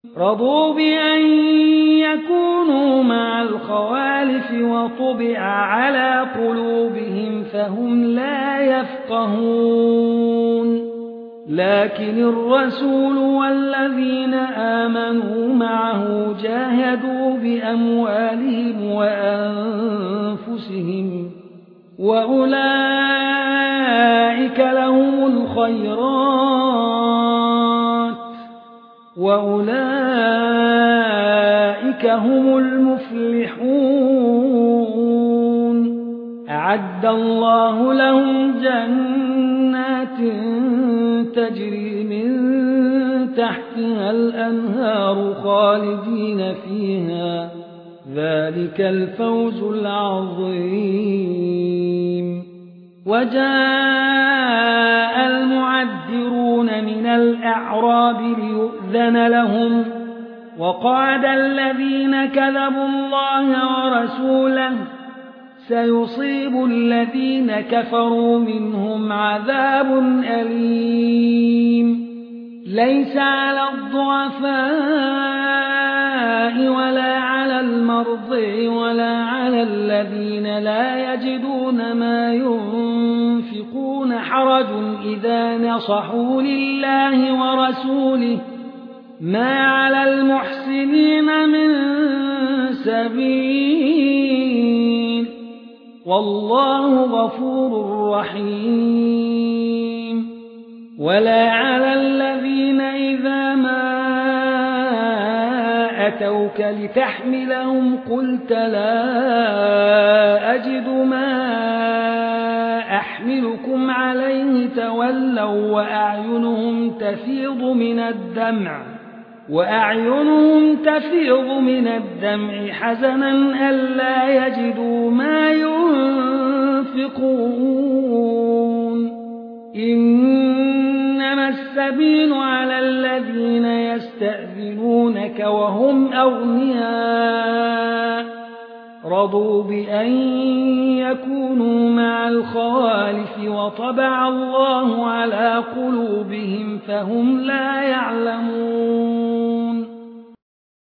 رضوا بأن يكونوا مع الخوالف وطبع على قلوبهم فهم لا يفقهون لكن الرسول والذين آمنوا معه جاهدوا بأموالهم وأنفسهم وأولئك لهم الخيرات وأولئك هم المفلحون أعد الله لهم جنات تجري من تحتها الأنهار خالدين فيها ذلك الفوز العظيم وجاء المعذرون من الأعراب ليؤذن لهم وقعد الذين كذبوا الله ورسوله سيصيب الذين كفروا منهم عذاب أليم ليس على الضعفاء ولا على المرضى ولا على الذين لا يجدون ما ينفقون حرج إذا نصحوا لله ورسوله ما على المحسنين من سبيل والله غفور رحيم ولا على الذين إذا ما أتوك لتحملهم قلت لا أجد ما أحملكم عليه تولوا وأعينهم تفيض من الدمع حزنا ألا يجدوا ما ينفقون إنما السبيل على الذين يستأذنونك وهم أغنياء رضوا بأن يكونوا مع الخوالف وطبع الله على قلوبهم فهم لا يعلمون